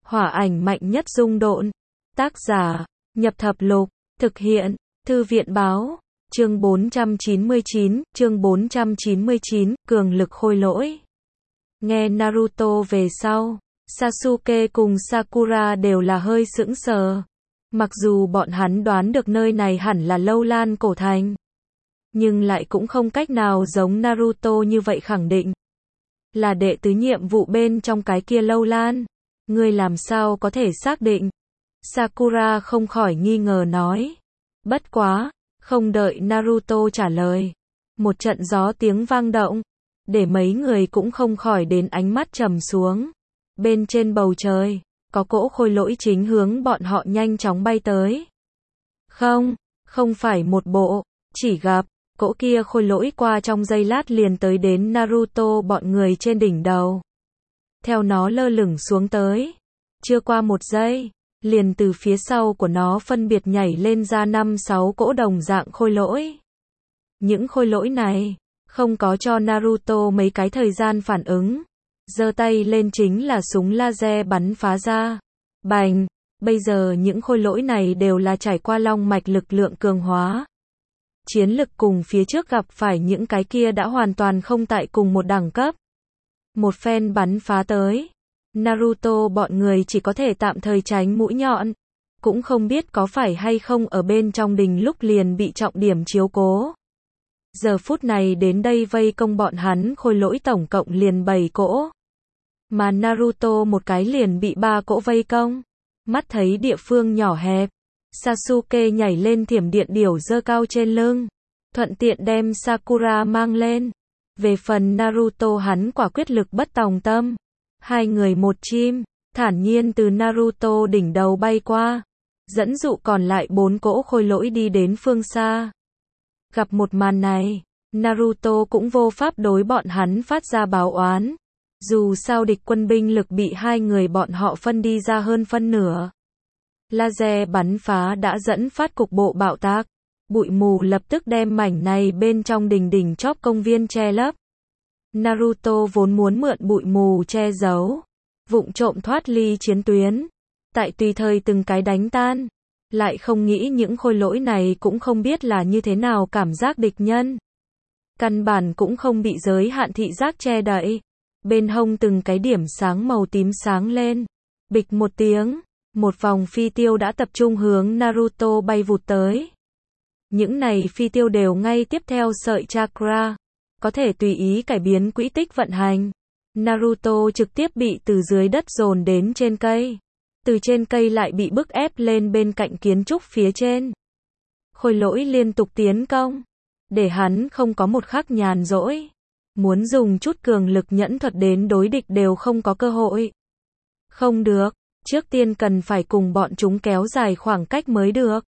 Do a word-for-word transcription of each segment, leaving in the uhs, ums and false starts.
Hỏa ảnh mạnh nhất dung độn. Tác giả, Nhập Thập Lục. Thực hiện, Thư viện Báo. Chương bốn trăm chín mươi chín, chương bốn trăm chín mươi chín, cường lực khôi lỗi. Nghe Naruto về sau, Sasuke cùng Sakura đều là hơi sững sờ. Mặc dù bọn hắn đoán được nơi này hẳn là Lâu Lan cổ thành, nhưng lại cũng không cách nào giống Naruto như vậy khẳng định. Là đệ tứ nhiệm vụ bên trong cái kia Lâu Lan, ngươi làm sao có thể xác định? Sakura không khỏi nghi ngờ nói. Bất quá, không đợi Naruto trả lời, một trận gió tiếng vang động, để mấy người cũng không khỏi đến ánh mắt trầm xuống. Bên trên bầu trời, có cỗ khôi lỗi chính hướng bọn họ nhanh chóng bay tới. Không, không phải một bộ, chỉ gặp, cỗ kia khôi lỗi qua trong giây lát liền tới đến Naruto bọn người trên đỉnh đầu. Theo nó lơ lửng xuống tới, chưa qua một giây, liền từ phía sau của nó phân biệt nhảy lên ra năm sáu cỗ đồng dạng khôi lỗi. Những khôi lỗi này, không có cho Naruto mấy cái thời gian phản ứng. Giơ tay lên chính là súng laser bắn phá ra. Bành, bây giờ những khôi lỗi này đều là trải qua long mạch lực lượng cường hóa. Chiến lực cùng phía trước gặp phải những cái kia đã hoàn toàn không tại cùng một đẳng cấp. Một phen bắn phá tới, Naruto bọn người chỉ có thể tạm thời tránh mũi nhọn. Cũng không biết có phải hay không ở bên trong đình lúc liền bị trọng điểm chiếu cố. Giờ phút này đến đây vây công bọn hắn khôi lỗi tổng cộng liền bảy cỗ. Mà Naruto một cái liền bị ba cỗ vây công. Mắt thấy địa phương nhỏ hẹp, Sasuke nhảy lên thiểm điện điểu giơ cao trên lưng, thuận tiện đem Sakura mang lên. Về phần Naruto hắn quả quyết lực bất tòng tâm. Hai người một chim, thản nhiên từ Naruto đỉnh đầu bay qua, dẫn dụ còn lại bốn cỗ khôi lỗi đi đến phương xa. Gặp một màn này, Naruto cũng vô pháp đối bọn hắn phát ra báo oán. Dù sao địch quân binh lực bị hai người bọn họ phân đi ra hơn phân nửa. Laser bắn phá đã dẫn phát cục bộ bạo tạc. Bụi mù lập tức đem mảnh này bên trong đỉnh đỉnh chóp công viên che lấp. Naruto vốn muốn mượn bụi mù che giấu, vụng trộm thoát ly chiến tuyến, tại tùy thời từng cái đánh tan. Lại không nghĩ những khôi lỗi này cũng không biết là như thế nào cảm giác địch nhân. Căn bản cũng không bị giới hạn thị giác che đậy. Bên hông từng cái điểm sáng màu tím sáng lên. Bịch một tiếng, một vòng phi tiêu đã tập trung hướng Naruto bay vụt tới. Những này phi tiêu đều ngay tiếp theo sợi chakra, có thể tùy ý cải biến quỹ tích vận hành. Naruto trực tiếp bị từ dưới đất dồn đến trên cây. Từ trên cây lại bị bức ép lên bên cạnh kiến trúc phía trên. Khôi lỗi liên tục tiến công, để hắn không có một khắc nhàn rỗi. Muốn dùng chút cường lực nhẫn thuật đến đối địch đều không có cơ hội. Không được, trước tiên cần phải cùng bọn chúng kéo dài khoảng cách mới được.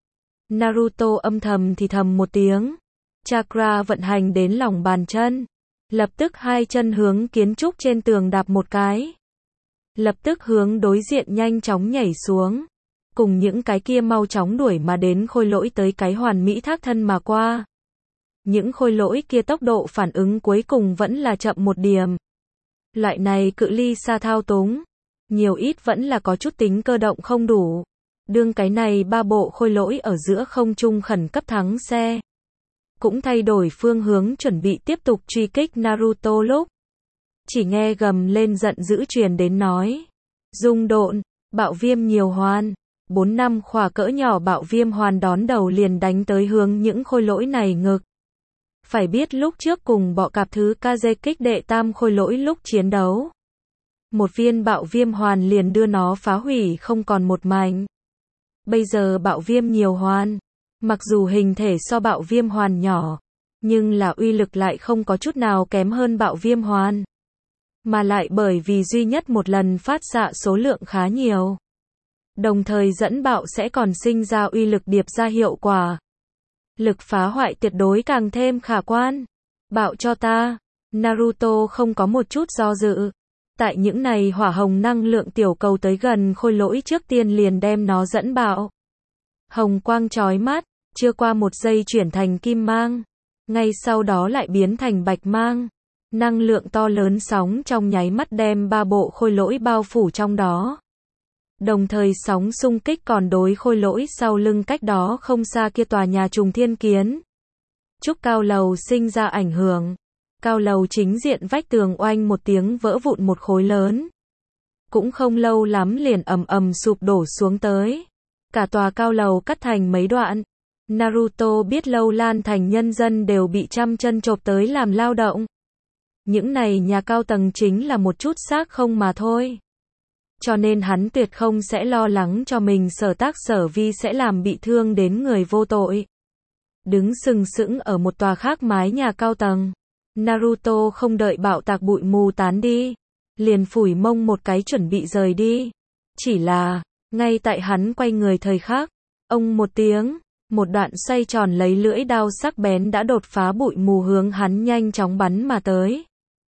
Naruto âm thầm thì thầm một tiếng. Chakra vận hành đến lòng bàn chân. Lập tức hai chân hướng kiến trúc trên tường đạp một cái. Lập tức hướng đối diện nhanh chóng nhảy xuống. Cùng những cái kia mau chóng đuổi mà đến khôi lỗi tới cái hoàn mỹ thác thân mà qua. Những khôi lỗi kia tốc độ phản ứng cuối cùng vẫn là chậm một điểm. Loại này cự ly xa thao túng, nhiều ít vẫn là có chút tính cơ động không đủ. Đương cái này ba bộ khôi lỗi ở giữa không trung khẩn cấp thắng xe. Cũng thay đổi phương hướng chuẩn bị tiếp tục truy kích Naruto lúc. Chỉ nghe gầm lên giận dữ truyền đến nói. Dung độn, bạo viêm nhiều hoàn. Bốn năm khỏa cỡ nhỏ bạo viêm hoàn đón đầu liền đánh tới hướng những khôi lỗi này ngực. Phải biết lúc trước cùng bọ cạp thứ Kaze kích đệ tam khôi lỗi lúc chiến đấu. Một viên bạo viêm hoàn liền đưa nó phá hủy không còn một mảnh. Bây giờ bạo viêm nhiều hoàn. Mặc dù hình thể so bạo viêm hoàn nhỏ, nhưng là uy lực lại không có chút nào kém hơn bạo viêm hoàn. Mà lại bởi vì duy nhất một lần phát xạ số lượng khá nhiều. Đồng thời dẫn bạo sẽ còn sinh ra uy lực điệp ra hiệu quả. Lực phá hoại tuyệt đối càng thêm khả quan. Bạo cho ta. Naruto không có một chút do dự. Tại những này hỏa hồng năng lượng tiểu cầu tới gần khôi lỗi trước tiên liền đem nó dẫn bạo. Hồng quang chói mắt, chưa qua một giây chuyển thành kim mang. Ngay sau đó lại biến thành bạch mang. Năng lượng to lớn sóng trong nháy mắt đem ba bộ khôi lỗi bao phủ trong đó. Đồng thời sóng xung kích còn đối khôi lỗi sau lưng cách đó không xa kia tòa nhà trùng thiên kiến trúc cao lầu sinh ra ảnh hưởng. Cao lầu chính diện vách tường oanh một tiếng vỡ vụn một khối lớn. Cũng không lâu lắm liền ầm ầm sụp đổ xuống tới. Cả tòa cao lầu cắt thành mấy đoạn. Naruto biết Lâu Lan thành nhân dân đều bị trăm chân chộp tới làm lao động. Những này nhà cao tầng chính là một chút xác không mà thôi. Cho nên hắn tuyệt không sẽ lo lắng cho mình sở tác sở vi sẽ làm bị thương đến người vô tội. Đứng sừng sững ở một tòa khác mái nhà cao tầng. Naruto không đợi bạo tạc bụi mù tán đi. Liền phủi mông một cái chuẩn bị rời đi. Chỉ là, ngay tại hắn quay người thời khắc, ông một tiếng, một đoạn xoay tròn lấy lưỡi đao sắc bén đã đột phá bụi mù hướng hắn nhanh chóng bắn mà tới.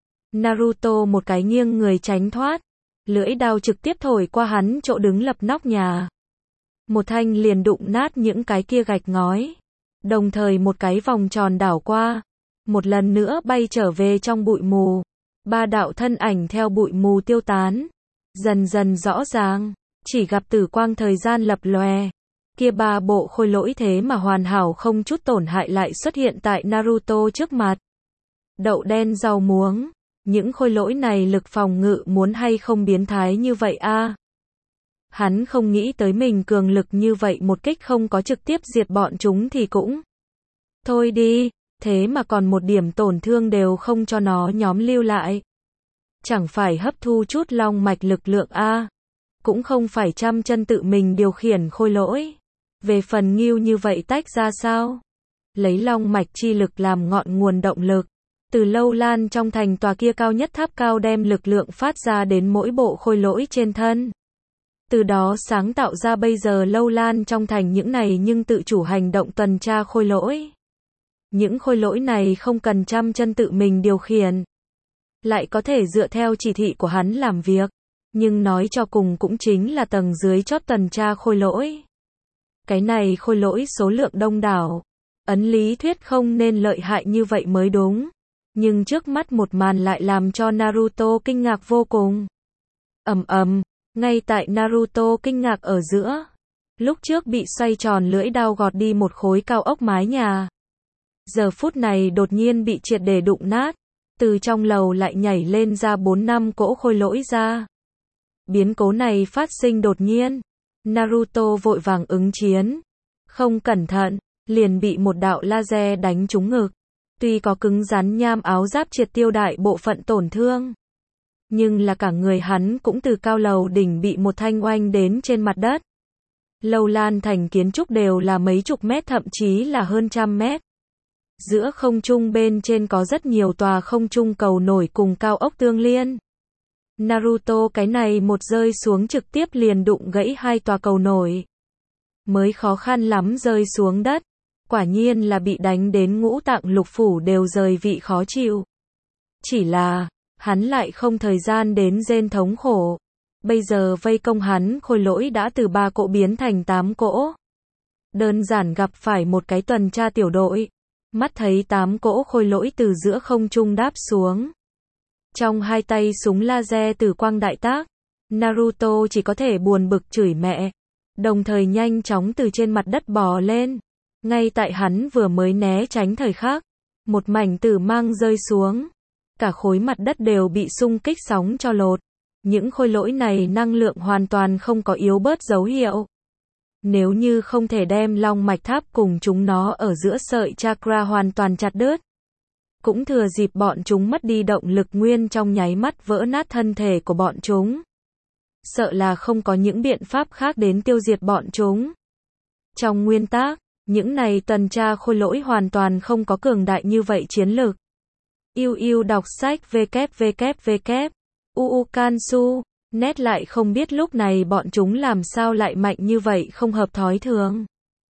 Naruto một cái nghiêng người tránh thoát. Lưỡi đao trực tiếp thổi qua hắn chỗ đứng lập nóc nhà. Một thanh liền đụng nát những cái kia gạch ngói. Đồng thời một cái vòng tròn đảo qua. Một lần nữa bay trở về trong bụi mù. Ba đạo thân ảnh theo bụi mù tiêu tán. Dần dần rõ ràng. Chỉ gặp tử quang thời gian lập lòe. Kia ba bộ khôi lỗi thế mà hoàn hảo không chút tổn hại lại xuất hiện tại Naruto trước mặt. Đậu đen rau muống. Những khôi lỗi này lực phòng ngự muốn hay không biến thái như vậy a? À? Hắn không nghĩ tới mình cường lực như vậy một kích không có trực tiếp diệt bọn chúng thì cũng thôi đi, thế mà còn một điểm tổn thương đều không cho nó nhóm lưu lại. Chẳng phải hấp thu chút long mạch lực lượng a? À? Cũng không phải trăm chân tự mình điều khiển khôi lỗi. Về phần Ngưu như vậy tách ra sao? Lấy long mạch chi lực làm ngọn nguồn động lực. Từ Lâu Lan trong thành tòa kia cao nhất tháp cao đem lực lượng phát ra đến mỗi bộ khôi lỗi trên thân. Từ đó sáng tạo ra bây giờ Lâu Lan trong thành những này nhưng tự chủ hành động tuần tra khôi lỗi. Những khôi lỗi này không cần trăm chân tự mình điều khiển. Lại có thể dựa theo chỉ thị của hắn làm việc. Nhưng nói cho cùng cũng chính là tầng dưới chót tuần tra khôi lỗi. Cái này khôi lỗi số lượng đông đảo. Ấn lý thuyết không nên lợi hại như vậy mới đúng. Nhưng trước mắt một màn lại làm cho Naruto kinh ngạc vô cùng. Ầm ầm, ngay tại Naruto kinh ngạc ở giữa. Lúc trước bị xoay tròn lưỡi đao gọt đi một khối cao ốc mái nhà. Giờ phút này đột nhiên bị triệt để đụng nát. Từ trong lầu lại nhảy lên ra bốn năm cỗ khôi lỗi ra. Biến cố này phát sinh đột nhiên. Naruto vội vàng ứng chiến. Không cẩn thận, liền bị một đạo laser đánh trúng ngực. Tuy có cứng rắn nham áo giáp triệt tiêu đại bộ phận tổn thương. Nhưng là cả người hắn cũng từ cao lầu đỉnh bị một thanh oanh đến trên mặt đất. Lâu Lan thành kiến trúc đều là mấy chục mét thậm chí là hơn trăm mét. Giữa không trung bên trên có rất nhiều tòa không trung cầu nổi cùng cao ốc tương liên. Naruto cái này một rơi xuống trực tiếp liền đụng gãy hai tòa cầu nổi. Mới khó khăn lắm rơi xuống đất. Quả nhiên là bị đánh đến ngũ tạng lục phủ đều rời vị khó chịu. Chỉ là, hắn lại không thời gian đến rên thống khổ. Bây giờ vây công hắn khôi lỗi đã từ ba cỗ biến thành tám cỗ. Đơn giản gặp phải một cái tuần tra tiểu đội. Mắt thấy tám cỗ khôi lỗi từ giữa không trung đáp xuống. Trong hai tay súng laser tử quang đại tác. Naruto chỉ có thể buồn bực chửi mẹ. Đồng thời nhanh chóng từ trên mặt đất bò lên. Ngay tại hắn vừa mới né tránh thời khắc, một mảnh tử mang rơi xuống. Cả khối mặt đất đều bị xung kích sóng cho lột. Những khôi lỗi này năng lượng hoàn toàn không có yếu bớt dấu hiệu. Nếu như không thể đem long mạch tháp cùng chúng nó ở giữa sợi chakra hoàn toàn chặt đứt. Cũng thừa dịp bọn chúng mất đi động lực nguyên trong nháy mắt vỡ nát thân thể của bọn chúng. Sợ là không có những biện pháp khác đến tiêu diệt bọn chúng. Trong nguyên tắc, những này tuần tra khôi lỗi hoàn toàn không có cường đại như vậy chiến lược. Yêu yêu đọc sách www. Uukansu, net lại không biết lúc này bọn chúng làm sao lại mạnh như vậy không hợp thói thường.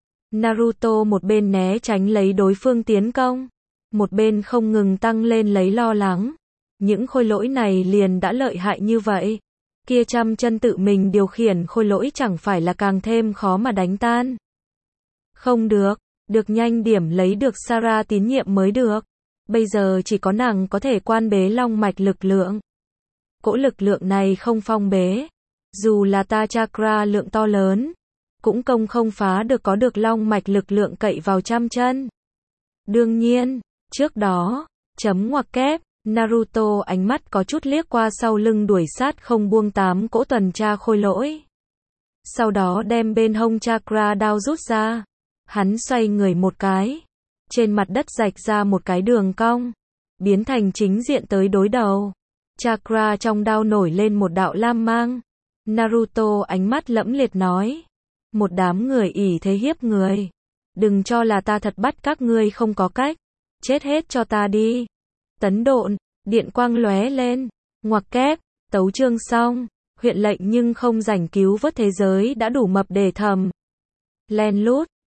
Naruto một bên né tránh lấy đối phương tiến công. Một bên không ngừng tăng lên lấy lo lắng. Những khôi lỗi này liền đã lợi hại như vậy. Kia trăm chân tự mình điều khiển khôi lỗi chẳng phải là càng thêm khó mà đánh tan. Không được, được nhanh điểm lấy được Sarah tín nhiệm mới được. Bây giờ chỉ có nàng có thể quan bế long mạch lực lượng. Cỗ lực lượng này không phong bế. Dù là ta chakra lượng to lớn, cũng công không phá được có được long mạch lực lượng cậy vào trăm chân. Đương nhiên, trước đó, chấm ngoặc kép, Naruto ánh mắt có chút liếc qua sau lưng đuổi sát không buông tám cỗ tuần tra khôi lỗi. Sau đó đem bên hông chakra đao rút ra. Hắn xoay người một cái. Trên mặt đất rạch ra một cái đường cong. Biến thành chính diện tới đối đầu. Chakra trong đao nổi lên một đạo lam mang. Naruto ánh mắt lẫm liệt nói. Một đám người ỷ thế hiếp người. Đừng cho là ta thật bắt các ngươi không có cách. Chết hết cho ta đi. Tấn độn, điện quang lóe lên. Ngoặc kép, tấu chương xong. Huyện lệnh nhưng không rảnh cứu vớt thế giới đã đủ mập để thầm. Len lút.